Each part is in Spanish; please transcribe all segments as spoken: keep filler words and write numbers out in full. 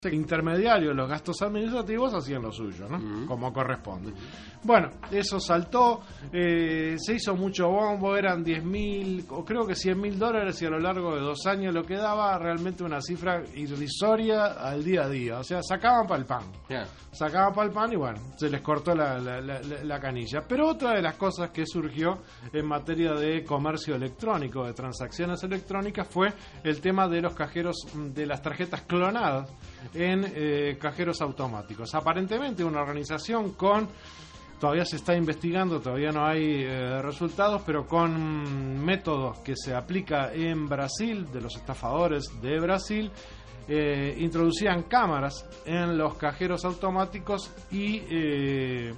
intermediarios, los gastos administrativos hacían lo suyo, ¿no? Uh-huh. Como corresponde. Uh-huh. Bueno, eso saltó, eh, se hizo mucho bombo, eran diez mil, o creo que cien mil dólares, y a lo largo de dos años lo que daba realmente una cifra irrisoria al día a día. O sea, sacaban para el pan. Yeah. Sacaban para el pan y bueno, se les cortó la, la, la, la canilla. Pero otra de las cosas que surgió en materia de comercio electrónico, de transacciones electrónicas, fue el tema de los cajeros, de las tarjetas clonadas en eh, cajeros automáticos. Aparentemente una organización con, todavía se está investigando, todavía no hay eh, resultados, pero con métodos que se aplica en Brasil, de los estafadores de Brasil, eh, introducían cámaras en los cajeros automáticos y eh,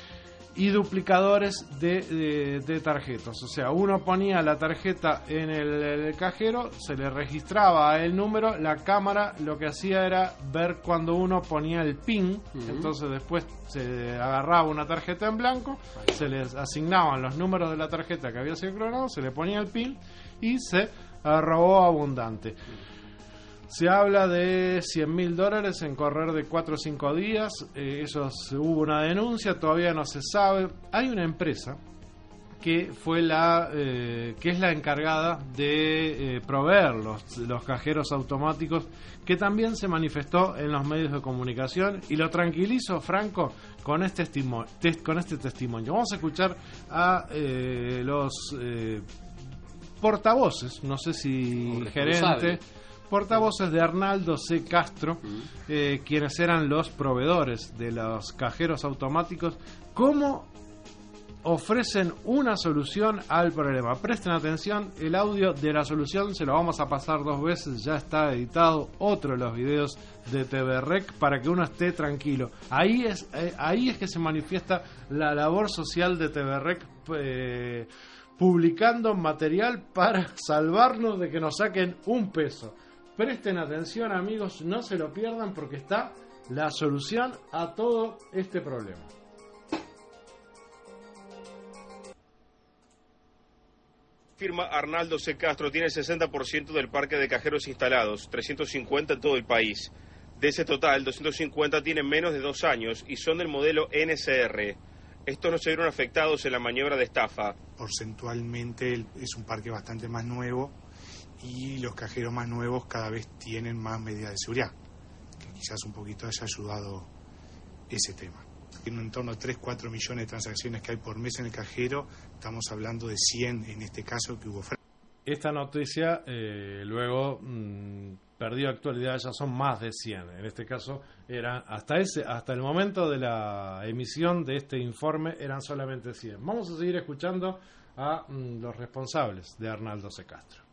y duplicadores de, de, de tarjetas. O sea, uno ponía la tarjeta en el, el cajero, se le registraba el número, la cámara lo que hacía era ver cuando uno ponía el PIN, uh-huh. Entonces después se agarraba una tarjeta en blanco, se les asignaban los números de la tarjeta que había sido clonado, se le ponía el PIN y se robó abundante. Se habla de cien mil dólares en correr de cuatro o cinco días. Eh, eso se, hubo una denuncia, todavía no se sabe. Hay una empresa que fue la eh, que es la encargada de eh, proveer los, los cajeros automáticos, que también se manifestó en los medios de comunicación, y lo tranquilizo, Franco, con este testimonio. Con este testimonio. Vamos a escuchar a eh, los eh, portavoces, no sé si gerente... portavoces de Arnaldo C. Castro, eh, quienes eran los proveedores de los cajeros automáticos, cómo ofrecen una solución al problema. Presten atención, el audio de la solución se lo vamos a pasar dos veces, ya está editado otro de los videos de T V Rec para que uno esté tranquilo. Ahí es, eh, ahí es que se manifiesta la labor social de T V Rec, eh, publicando material para salvarnos de que nos saquen un peso. Presten atención, amigos, no se lo pierdan, porque está la solución a todo este problema. Firma Arnaldo C. Castro tiene el sesenta por ciento del parque de cajeros instalados, trescientos cincuenta en todo el país. De ese total, doscientos cincuenta tienen menos de dos años y son del modelo N C R. Estos no se vieron afectados en la maniobra de estafa. Porcentualmente es un parque bastante más nuevo, y los cajeros más nuevos cada vez tienen más medidas de seguridad, que quizás un poquito haya ayudado ese tema. En un entorno de tres a cuatro millones de transacciones que hay por mes en el cajero, estamos hablando de cien en este caso que hubo. Esta noticia eh, luego mmm, perdió actualidad, ya son más de cien. En este caso era hasta ese hasta el momento de la emisión de este informe eran solamente cien. Vamos a seguir escuchando a mmm, los responsables de Arnaldo C. Castro.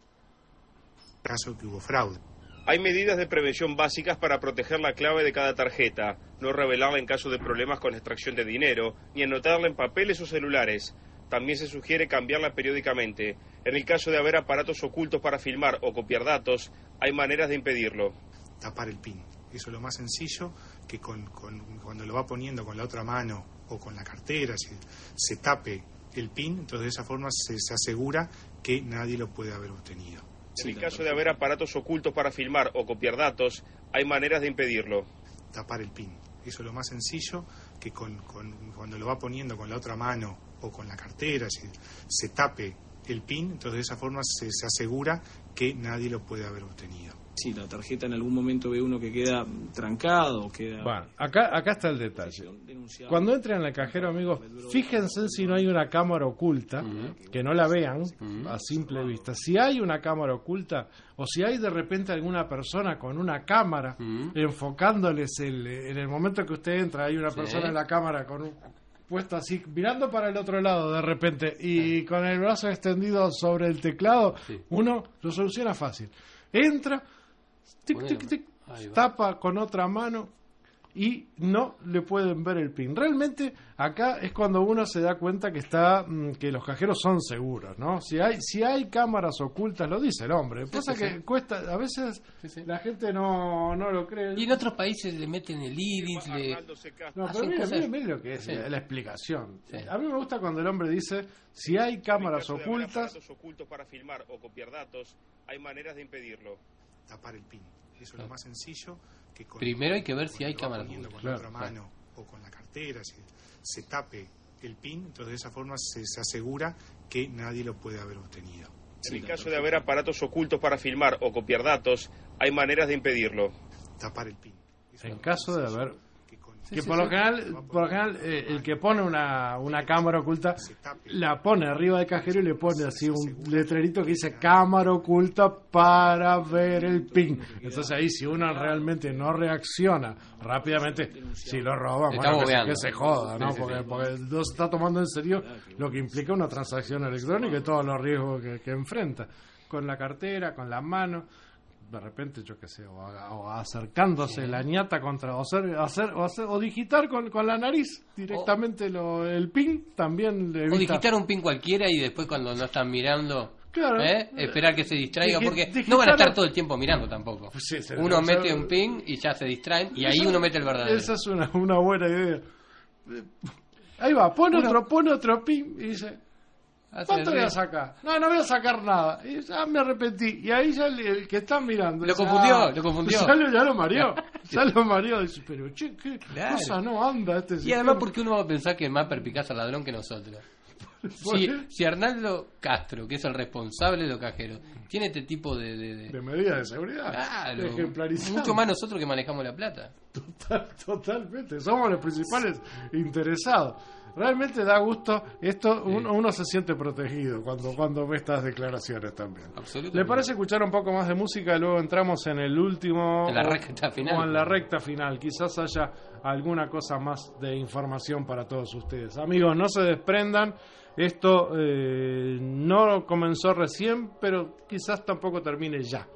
Caso que hubo fraude. Hay medidas de prevención básicas para proteger la clave de cada tarjeta, no revelarla en caso de problemas con extracción de dinero, ni anotarla en papeles o celulares. También se sugiere cambiarla periódicamente. En el caso de haber aparatos ocultos para filmar o copiar datos, hay maneras de impedirlo. Tapar el PIN. Eso es lo más sencillo, que con, con, cuando lo va poniendo con la otra mano o con la cartera, si se tape el PIN, entonces de esa forma se, se asegura que nadie lo puede haber obtenido. En el caso de haber aparatos ocultos para filmar o copiar datos, hay maneras de impedirlo. Tapar el PIN. Eso es lo más sencillo, que con, con, cuando lo va poniendo con la otra mano o con la cartera, si se tape el PIN, entonces de esa forma se, se asegura que nadie lo puede haber obtenido. Si la tarjeta en algún momento ve uno que queda trancado, queda... Bueno, acá, acá está el detalle. Cuando entren al cajero, amigos, fíjense si no hay una cámara oculta, uh-huh. que no la vean uh-huh. a simple vista. Si hay una cámara oculta, o si hay de repente alguna persona con una cámara uh-huh. enfocándoles el, en el momento que usted entra, hay una persona sí. en la cámara con un... puesto así, mirando para el otro lado de repente y con el brazo extendido sobre el teclado, sí. uno lo soluciona fácil. Entra, tic, tic, tic, tapa con otra mano y no le pueden ver el PIN. Realmente acá es cuando uno se da cuenta que está que los cajeros son seguros, ¿no? Si hay si hay cámaras ocultas, lo dice el hombre. Sí, pasa sí, que sí. cuesta, a veces sí, sí. la gente no, no lo cree. Y en otros países le meten el iris, le... No, pero mire, mire, mire lo que es sí. la, la explicación. Sí. A mí me gusta cuando el hombre dice, si hay cámaras ocultas... ocultos para filmar o copiar datos, hay maneras de impedirlo. Tapar el PIN. Eso es lo más sencillo, que con, Primero hay que ver si hay cuando va cámara poniendo oculta. con la Claro, otra mano o con la cartera, se, se tape el pin, entonces de esa forma se, se asegura que nadie lo puede haber obtenido. En el caso de haber aparatos ocultos para filmar o copiar datos, hay maneras de impedirlo. Tapar el pin. Es En una caso de sencilla haber... que con- Que por lo general, por lo general eh, el que pone una, una cámara oculta la pone arriba del cajero y le pone así un letrerito que dice cámara oculta para ver el pin. Entonces ahí si uno realmente no reacciona rápidamente, si lo roban, Está bueno, que, se- bobeando. que se joda, ¿no? Sí, sí, Porque, sí. porque no se está tomando en serio lo que implica una transacción electrónica y todos los riesgos que, que enfrenta. Con la cartera, con la mano, de repente, yo qué sé, o, haga- o acercándose la ñata contra, o hacer, hacer, o, hacer, o digitar con, con la nariz directamente lo, el pin, también le O evita. digitar un pin cualquiera y después cuando no están mirando, Claro. ¿eh? esperar que se distraiga, Digi- porque digitar- no van a estar todo el tiempo mirando tampoco. Sí, se- Uno o sea, mete un pin y ya se distraen y ahí Esa- uno mete el verdadero. Esa es una, una buena idea. Eh, Ahí va, pone Uno- otro, pone otro pin y dice, Hace ¿cuánto el voy a río. sacar? No, no voy a sacar nada. Y ya me arrepentí. Y ahí ya el, el que está mirando. Lo dice, confundió, ah, lo confundió. Ya lo, ya lo mareó. Ya lo mareó. Dice, pero che, qué Claro. cosa no anda este Y sistema. además porque uno va a pensar que es más perpicaz al ladrón que nosotros. ¿Por Si, qué? si Arnaldo Castro, que es el responsable de los cajeros, tiene este tipo de... de- de- De medidas de seguridad. Claro, Ejemplarizando. mucho más nosotros que manejamos la plata. Total- totalmente, somos los principales interesados. Realmente da gusto esto, uno, uno se siente protegido cuando, cuando ve estas declaraciones también. Absolutamente. ¿Le parece escuchar un poco más de música y luego entramos en el último En la o- recta final. o en la recta final? Quizás haya alguna cosa más de información para todos ustedes. Amigos, no se desprendan. Esto eh, no comenzó recién, pero quizás tampoco termine ya.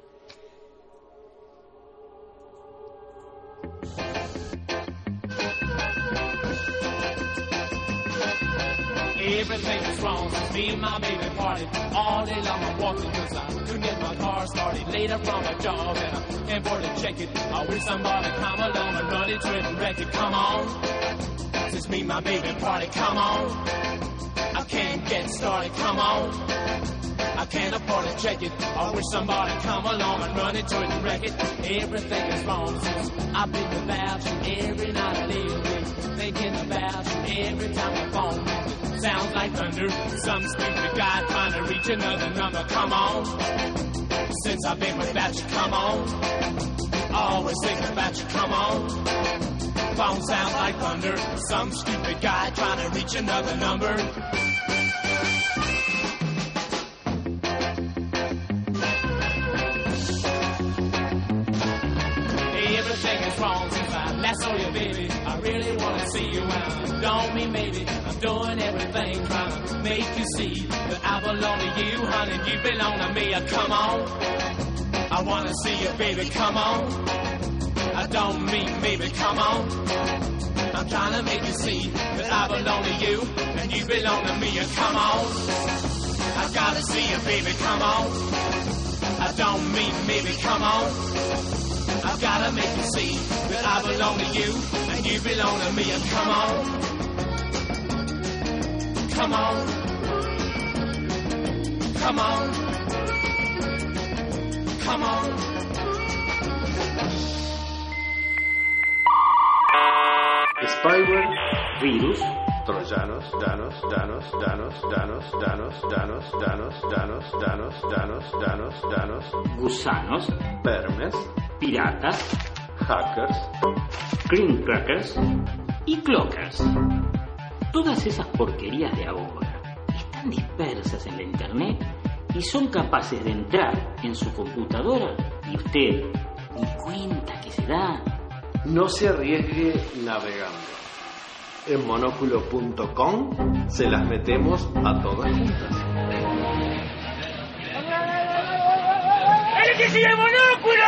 Everything is wrong since me and my baby party. All day long I'm walking cause I couldn't get my car started. Later from a job and I can't afford to check it. I wish somebody come along and run into it and wreck it. Come on. Since me and my baby party, come on. I can't get started, come on. I can't afford to check it. I wish somebody come along and run into it and wreck it. Everything is wrong since I've been without you. Every night I lay awake thinking about you. Every time the phone rings, it sounds like thunder. Some stupid guy trying to reach another number. Come on. Since I've been without you, come on. Always thinking about you, come on. Phone sounds like thunder. Some stupid guy trying to reach another number. Everything is wrong since I last saw you, baby. I really wanna see you around. Don't mean maybe I'm doing everything trying to make you see that I belong to you, honey. You belong to me. Uh, come on, I wanna see you, baby. Come on. I don't mean maybe. Come on. I'm trying to make you see that I belong to you and you belong to me. Uh, come on. I gotta see you, baby. Come on. I don't mean maybe. Come on. I've gotta make you see that I belong to you and you belong to me. And come on, come on, come on, come on. Spyware, virus, troyanos, danos, danos, danos, danos, danos, danos, danos, danos, danos, danos, danos, danos, gusanos, vermes, piratas, hackers, cream crackers y clockers. Todas esas porquerías de ahora están dispersas en la internet y son capaces de entrar en su computadora y usted ni cuenta que se da. No se arriesgue navegando. En monóculo punto com se las metemos a todas juntas. ¡El que sigue monóculo!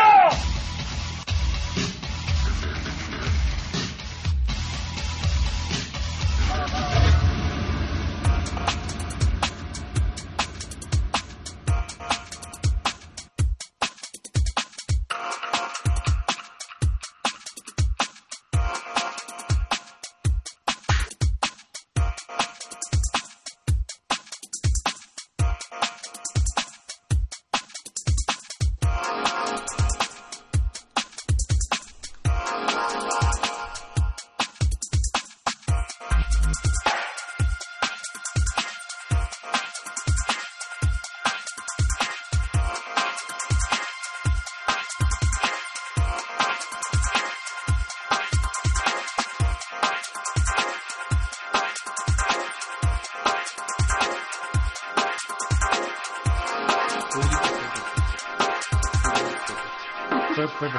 Pepe.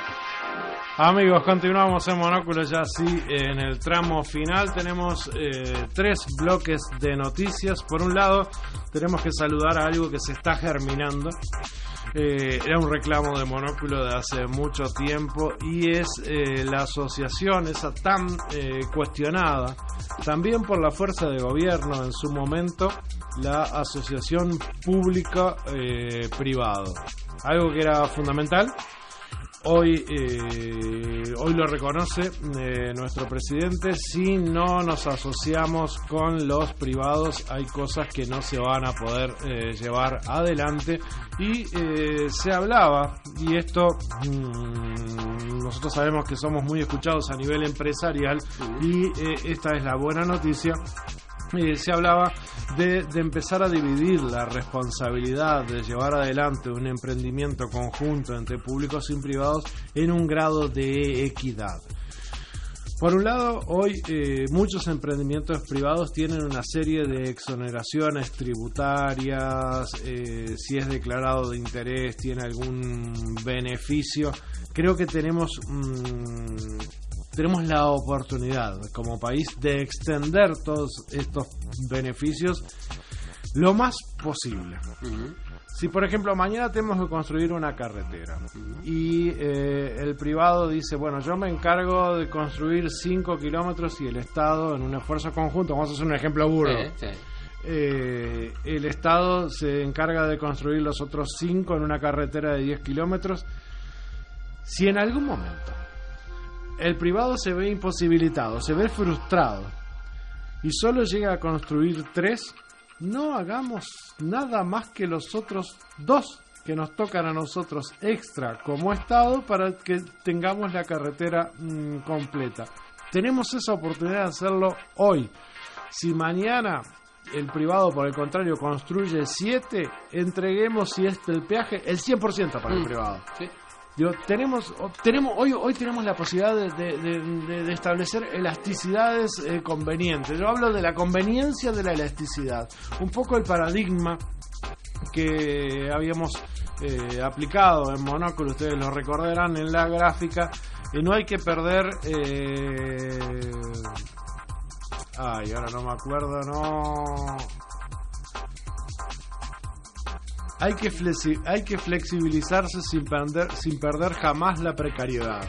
Amigos, continuamos en Monóculo ya así en el tramo final. Tenemos eh, tres bloques de noticias. Por un lado, tenemos que saludar a algo que se está germinando. Eh, era un reclamo de Monóculo de hace mucho tiempo y es eh, la asociación esa tan eh, cuestionada también por la fuerza de gobierno en su momento, la asociación pública eh, privado, algo que era fundamental. Hoy eh, hoy lo reconoce eh, nuestro presidente. Si no nos asociamos con los privados, hay cosas que no se van a poder eh, llevar adelante. Y eh, se hablaba, y esto mmm, nosotros sabemos que somos muy escuchados a nivel empresarial, y eh, esta es la buena noticia. Eh, se hablaba de, de empezar a dividir la responsabilidad de llevar adelante un emprendimiento conjunto entre públicos y privados en un grado de equidad. Por un lado, hoy eh, muchos emprendimientos privados tienen una serie de exoneraciones tributarias, eh, si es declarado de interés, tiene algún beneficio. Creo que tenemos... Mmm, Tenemos la oportunidad como país de extender todos estos beneficios lo más posible. Uh-huh. Si por ejemplo mañana tenemos que construir una carretera uh-huh. y eh, el privado dice, bueno, yo me encargo de construir cinco kilómetros y el Estado en un esfuerzo conjunto, vamos a hacer un ejemplo burdo, sí, sí. Eh, el Estado se encarga de construir los otros cinco en una carretera de diez kilómetros. Si en algún momento el privado se ve imposibilitado, se ve frustrado y solo llega a construir tres, no hagamos nada más que los otros dos que nos tocan a nosotros extra como Estado para que tengamos la carretera mmm, completa. Tenemos esa oportunidad de hacerlo hoy. Si mañana el privado, por el contrario, construye siete, entreguemos, si es el peaje, el cien por ciento para el privado. Sí. Digo, tenemos, tenemos hoy, hoy tenemos la posibilidad de, de, de, de establecer elasticidades eh, convenientes. Yo hablo de la conveniencia de la elasticidad. Un poco el paradigma que habíamos eh, aplicado en Monóculo, ustedes lo recordarán en la gráfica. Eh, no hay que perder... Eh... Ay, ahora no me acuerdo, no... Hay que, flexi- hay que flexibilizarse sin perder, sin perder jamás la precariedad.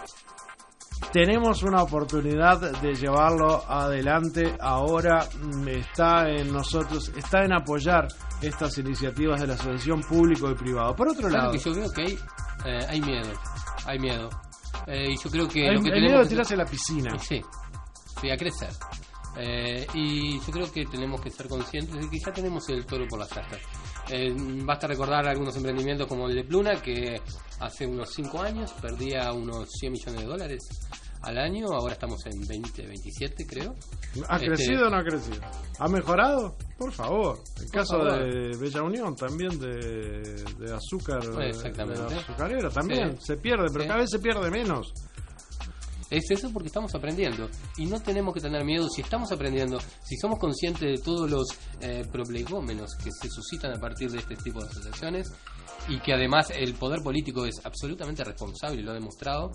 Tenemos una oportunidad de llevarlo adelante. Ahora está en nosotros, está en apoyar estas iniciativas de la asociación público y privado. Por otro lado, que yo creo que hay, eh, hay miedo, hay miedo. Eh, y yo creo que hay, lo que hay tenemos miedo de tirarse a la piscina. Sí, sí, a crecer. Eh, y yo creo que tenemos que ser conscientes de que ya tenemos el toro por las astas. Eh, basta recordar algunos emprendimientos como el de Pluna, que hace unos cinco años perdía unos cien millones de dólares al año. Ahora estamos en veinte, veintisiete, creo. ¿Ha este... crecido o no ha crecido? ¿Ha mejorado? Por favor. El por caso favor. de Bella Unión también, de, de azúcar, exactamente. de la azucarera también, sí. Se pierde, pero sí. Cada vez se pierde menos. Es eso porque estamos aprendiendo y no tenemos que tener miedo. Si estamos aprendiendo, si somos conscientes de todos los eh, prolegómenos que se suscitan a partir de este tipo de asociaciones y que además el poder político es absolutamente responsable y lo ha demostrado,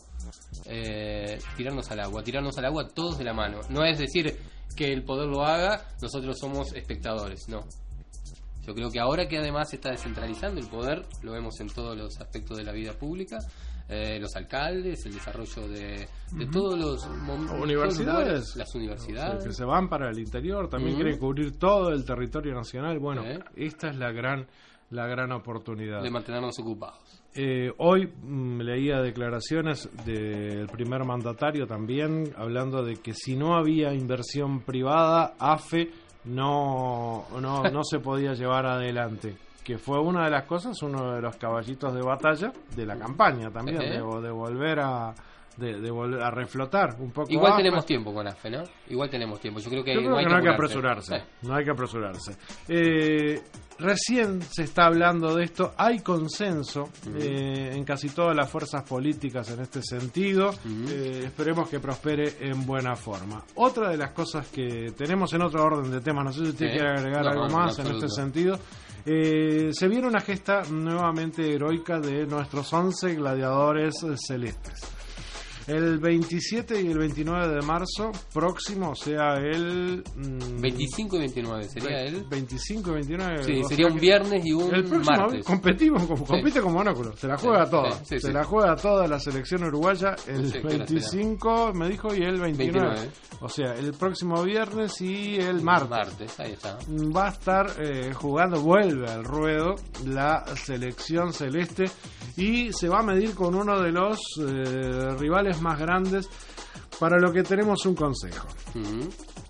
eh, tirarnos al agua, tirarnos al agua todos de la mano. No es decir que el poder lo haga, nosotros somos espectadores, no. Yo creo que ahora que además se está descentralizando el poder, lo vemos en todos los aspectos de la vida pública, eh, los alcaldes, el desarrollo de, de uh-huh. todos los mom- universidades, todos los lugares, las universidades, o sea, que se van para el interior, también uh-huh. quieren cubrir todo el territorio nacional. Bueno, ¿eh? Esta es la gran la gran oportunidad de mantenernos ocupados. Eh, hoy mmm, leía declaraciones del primer mandatario también hablando de que si no había inversión privada, A F E no no no se podía llevar adelante, que fue una de las cosas, uno de los caballitos de batalla de la campaña también, uh-huh. de, de volver a de, de volver a reflotar un poco. Igual A F E. Tenemos tiempo con A F E, ¿no? Igual tenemos tiempo. Yo creo que, Yo creo no, hay que que no hay que apresurarse. Sí. No hay que apresurarse. Eh, recién se está hablando de esto. Hay consenso uh-huh. eh, en casi todas las fuerzas políticas en este sentido. Uh-huh. Eh, esperemos que prospere en buena forma. Otra de las cosas que tenemos en otro orden de temas, no sé si usted sí. quiere agregar no, algo no, más en este sentido, Eh, se viene una gesta nuevamente heroica de nuestros once gladiadores celestes. El veintisiete y el veintinueve de marzo próximo, o sea, el... Mmm, veinticinco y veintinueve, ¿sería ve- él? veinticinco y veintinueve. Sí, o sería sea un que viernes y un el próximo martes. competimos, como- compite Sí. con Monóculo, se la juega Sí, toda, sí, sí, se sí. la juega toda la selección uruguaya el No sé qué hora veinticinco, me dijo, y el veintinueve. veintinueve. O sea, el próximo viernes y el martes. Martes, ahí está. Va a estar eh, jugando, vuelve al ruedo la selección celeste y se va a medir con uno de los eh, rivales más grandes, para lo que tenemos un consejo. Ujú.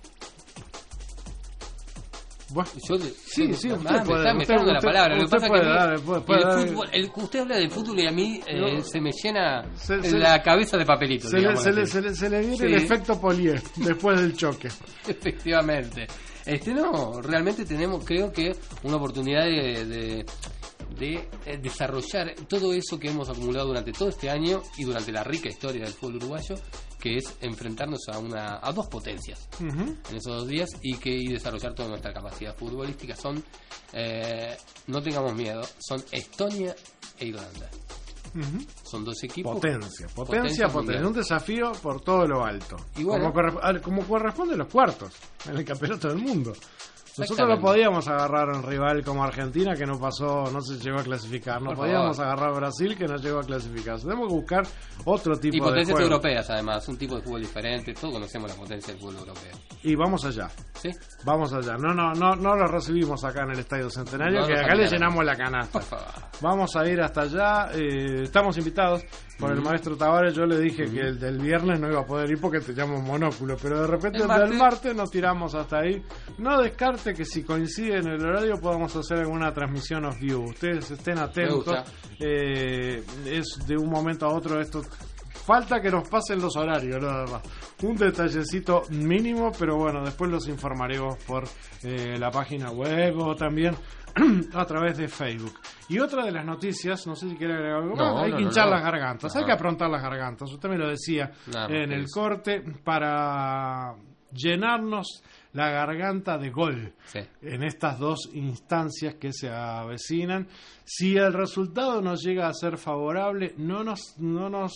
Bueno, Yo le- Sí, yo- sí, ah, usted me puede, está, me está usted- dando la usted- palabra. Lo que usted pasa puede es que a mí, dar, puede- puede el dar- fútbol, el, usted habla del fútbol y a mí eh, No. se me llena Se- se- la cabeza de papelitos. se le, digamos se, le, así. se, le, se le viene Sí. el efecto Polié después del choque. Efectivamente. Este no, realmente tenemos, creo que, una oportunidad de, de, de, eh, desarrollar todo eso que hemos acumulado durante todo este año y durante la rica historia del fútbol uruguayo, que es enfrentarnos a una a dos potencias Ujú. en esos dos días y que y desarrollar toda nuestra capacidad futbolística. Son, eh, no tengamos miedo, son Estonia e Irlanda. Ujú. Son dos equipos. Potencia, potencia, Potencia potencia. mundial. Un desafío por todo lo alto. Y bueno. como, corre- al- como corresponde a los cuartos en el campeonato del mundo. Nosotros no Exactamente. podíamos agarrar a un rival como Argentina que no pasó, no se llegó a clasificar. No Por podíamos favor. agarrar a Brasil que no llegó a clasificar. Tenemos que buscar otro tipo Y de potencias juego. europeas, además, un tipo de fútbol diferente. Todos conocemos la potencia del fútbol europeo. Y vamos allá. ¿Sí? Vamos allá. No, no, no, no lo recibimos acá en el Estadio Centenario, No que nos acá le olvidaron. llenamos la canasta. Por favor. Vamos a ir hasta allá. eh, estamos invitados por el maestro Tavares. Yo le dije que el del viernes no iba a poder ir porque teníamos monóculo, pero de repente El el, martes. del martes nos tiramos hasta ahí. No descarte que si coincide en el horario podamos hacer alguna transmisión off view. Ustedes estén atentos. gusta. Eh, es de un momento a otro esto. Falta que nos pasen los horarios, nada más. Un detallecito mínimo, pero bueno, después los informaremos por eh, la página web o también a través de Facebook. Y otra de las noticias, no sé si quiere agregar algo No, más, hay no, que no, hinchar no. las gargantas, hay No. que aprontar las gargantas. Usted me lo decía Nada más en que el eso. corte, para llenarnos la garganta de gol Sí. en estas dos instancias que se avecinan. Si el resultado nos llega a ser favorable, no nos no nos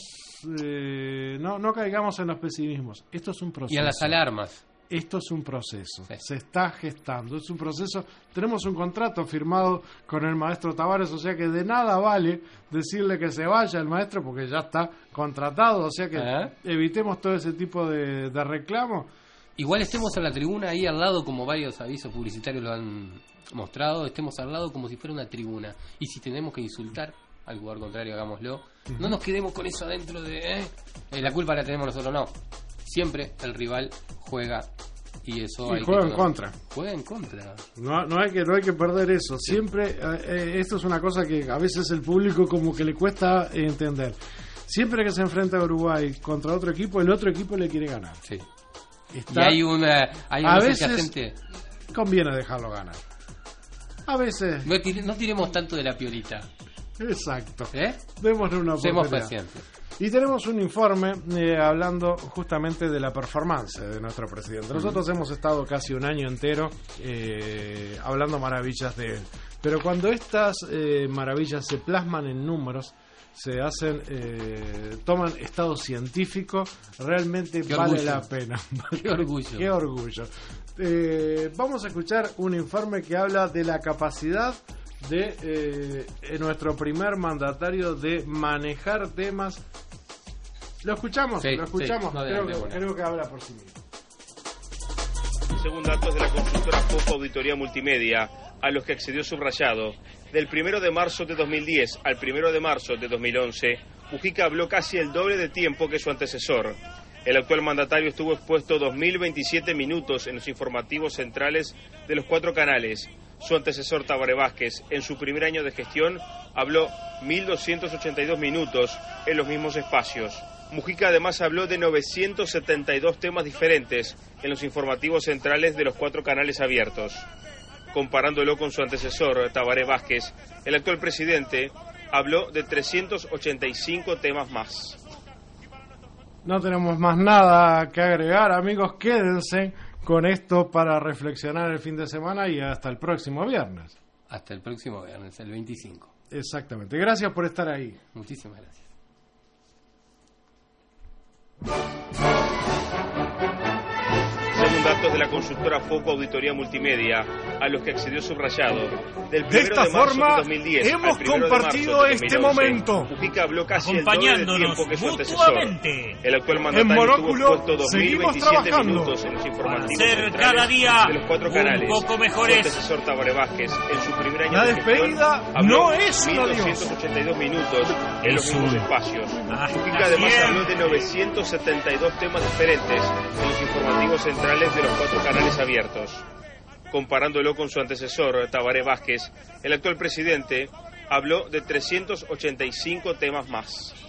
eh, no, no caigamos en los pesimismos. Esto es un proceso. Y a las alarmas. Esto es un proceso, Sí. se está gestando, es un proceso. Tenemos un contrato firmado con el maestro Tavares, o sea que de nada vale decirle que se vaya el maestro porque ya está contratado, o sea que ¿Eh? evitemos todo ese tipo de, de reclamo. Igual estemos en la tribuna ahí al lado, como varios avisos publicitarios lo han mostrado, estemos al lado como si fuera una tribuna. Y si tenemos que insultar al jugador contrario, hagámoslo. No nos quedemos con eso adentro de... ¿eh? Eh, la culpa la tenemos nosotros, no. Siempre el rival juega y eso Y hay juega que en contra. Juega en contra. No, no hay que no hay que perder eso. Siempre eh, eh, esto es una cosa que a veces el público como que le cuesta entender. Siempre que se enfrenta a Uruguay contra otro equipo, el otro equipo le quiere ganar. Sí. Está- Y hay una... Hay a un veces adjacente. conviene dejarlo ganar. A veces, No, tire- no tiremos tanto de la piolita. exacto. ¿Eh? Démosle una Seamos oportunidad. pacientes. Y tenemos un informe eh, hablando justamente de la performance de nuestro presidente. Nosotros hemos estado casi un año entero eh, hablando maravillas de él. Pero cuando estas eh, maravillas se plasman en números, se hacen, eh, toman estado científico, realmente Qué vale orgullo. la pena. Qué orgullo. Qué orgullo. Eh, vamos a escuchar un informe que habla de la capacidad de eh, nuestro primer mandatario de manejar temas. ¿Lo escuchamos? Sí, ¿Lo escuchamos? sí, no, creo, adelante, que, bueno. creo que habla por sí mismo. Según datos de la consultora Poco Auditoría Multimedia, a los que accedió Subrayado, del primero de marzo de dos mil diez al primero de marzo de dos mil once, Mujica habló casi el doble de tiempo que su antecesor. El actual mandatario estuvo expuesto dos mil veintisiete minutos en los informativos centrales de los cuatro canales. Su antecesor Tabaré Vázquez, en su primer año de gestión, habló mil doscientos ochenta y dos minutos en los mismos espacios. Mujica además habló de novecientos setenta y dos temas diferentes en los informativos centrales de los cuatro canales abiertos. Comparándolo con su antecesor, Tabaré Vázquez, el actual presidente habló de trescientos ochenta y cinco temas más. No tenemos más nada que agregar, amigos. Quédense con esto para reflexionar el fin de semana y hasta el próximo viernes. Hasta el próximo viernes, el veinticinco. Exactamente. Gracias por estar ahí. Muchísimas gracias. Según datos de la consultora Foco Auditoría Multimedia, a los que accedió Subrayado, del De esta primero de marzo forma, de dos mil diez hemos al primero de compartido marzo de este dos mil once, momento, Mujica habló casi el doble de acompañándonos tiempo que su antecesor. mutuamente. El actual En mandatario Monóculo tuvo puesto dos mil seguimos veintisiete trabajando minutos en los informativos para ser centrales cada día de los cuatro un canales. poco Su mejores. antecesor Tabaré Vázquez, en su primer año La de gestión, despedida habló no es un mil adiós. doscientos ochenta y dos minutos en los Es mismos un espacios. hasta Mujica además siempre. habló de novecientos setenta y dos temas diferentes en los informativos centrales de los cuatro canales abiertos. Comparándolo con su antecesor, Tabaré Vázquez, el actual presidente habló de trescientos ochenta y cinco temas más.